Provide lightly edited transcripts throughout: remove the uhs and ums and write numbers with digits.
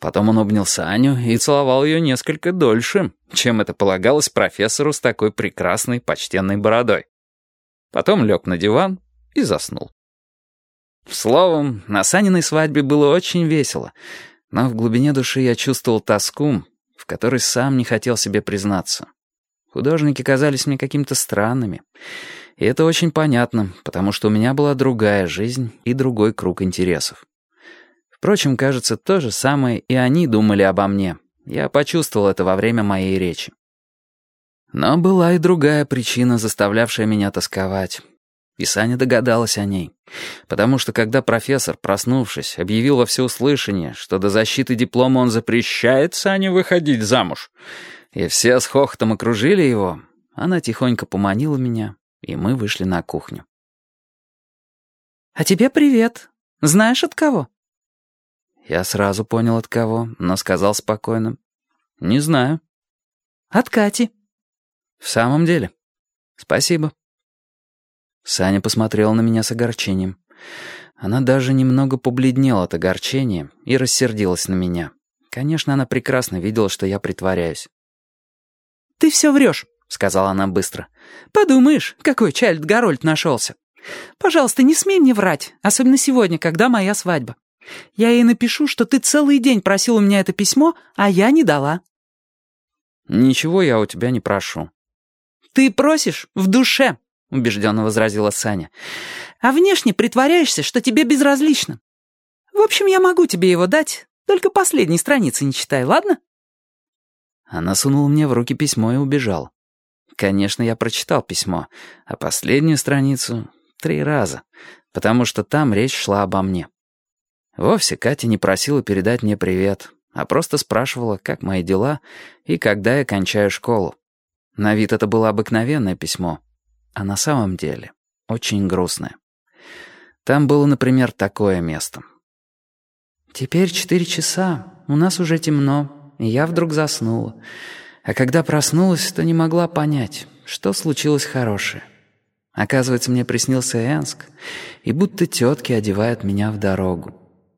Потом он обнял Саню и целовал ее несколько дольше, чем это полагалось профессору с такой прекрасной, почтенной бородой. Потом лег на диван и заснул. Словом, на Саниной свадьбе было очень весело, но в глубине души я чувствовал тоску, в которой сам не хотел себе признаться. Художники казались мне какими-то странными, и это очень понятно, потому что у меня была другая жизнь и другой круг интересов. Впрочем, кажется, то же самое и они думали обо мне. Я почувствовал это во время моей речи. Но была и другая причина, заставлявшая меня тосковать. И Саня догадалась о ней. Потому что когда профессор, проснувшись, объявил во всеуслышание, что до защиты диплома он запрещает Сане выходить замуж, и все с хохотом окружили его, она тихонько поманила меня, и мы вышли на кухню. «А тебе привет. Знаешь, от кого?» Я сразу понял, от кого, но сказал спокойно: «Не знаю». «От Кати». «В самом деле? Спасибо». Саня посмотрела на меня с огорчением. Она даже немного побледнела от огорчения и рассердилась на меня. Конечно, она прекрасно видела, что я притворяюсь. «Ты все врешь», — сказала она быстро. «Подумаешь, какой Чайльд Гарольд нашелся. Пожалуйста, не смей мне врать, особенно сегодня, когда моя свадьба. Я ей напишу, что ты целый день просил у меня это письмо, а я не дала». «Ничего я у тебя не прошу». «Ты просишь в душе», — убежденно возразила Саня. «А внешне притворяешься, что тебе безразлично. В общем, я могу тебе его дать, только последней страницы не читай, ладно?» Она сунула мне в руки письмо и убежала. Конечно, я прочитал письмо, а последнюю страницу 3 раза, потому что там речь шла обо мне. Вовсе Катя не просила передать мне привет, а просто спрашивала, как мои дела и когда я кончаю школу. На вид это было обыкновенное письмо, а на самом деле очень грустное. Там было, например, такое место. «Теперь 4 часа, у нас уже темно, и я вдруг заснула. А когда проснулась, то не могла понять, что случилось хорошее. Оказывается, мне приснился Энск, и будто тетки одевают меня в дорогу».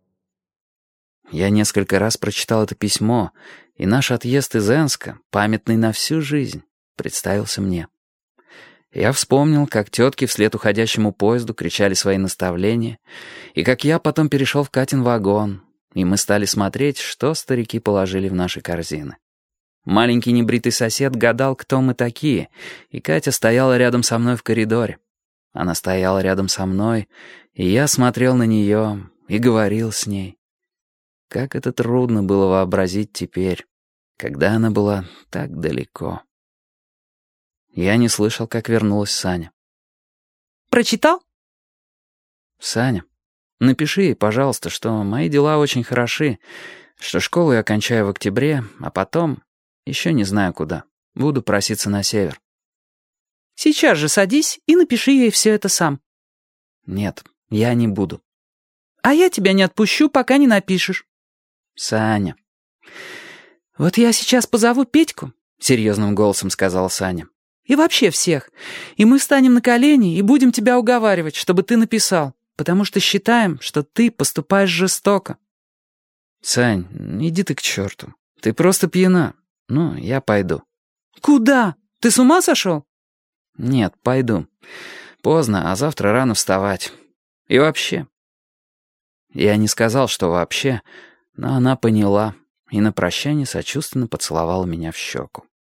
Я несколько раз прочитал это письмо, и наш отъезд из Энска, памятный на всю жизнь, представился мне. Я вспомнил, как тетки вслед уходящему поезду кричали свои наставления, и как я потом перешел в Катин вагон, и мы стали смотреть, что старики положили в наши корзины. Маленький небритый сосед гадал, кто мы такие, и Катя стояла рядом со мной в коридоре. Она стояла рядом со мной, и я смотрел на нее и говорил с ней. Как это трудно было вообразить теперь, когда она была так далеко. Я не слышал, как вернулась Саня. «Прочитал?» «Саня, напиши ей, пожалуйста, что мои дела очень хороши, что школу я окончаю в октябре, а потом, еще не знаю куда, буду проситься на север». «Сейчас же садись и напиши ей все это сам». «Нет, я не буду». «А я тебя не отпущу, пока не напишешь». «Саня». «Вот я сейчас позову Петьку», — серьезным голосом сказала Саня. «И вообще всех. И мы встанем на колени и будем тебя уговаривать, чтобы ты написал, потому что считаем, что ты поступаешь жестоко». «Сань, иди ты к черту. Ты просто пьяна. Ну, я пойду». «Куда? Ты с ума сошел?» «Нет, пойду. Поздно, а завтра рано вставать. И вообще». Я не сказал, что вообще, но она поняла и на прощание сочувственно поцеловала меня в щеку.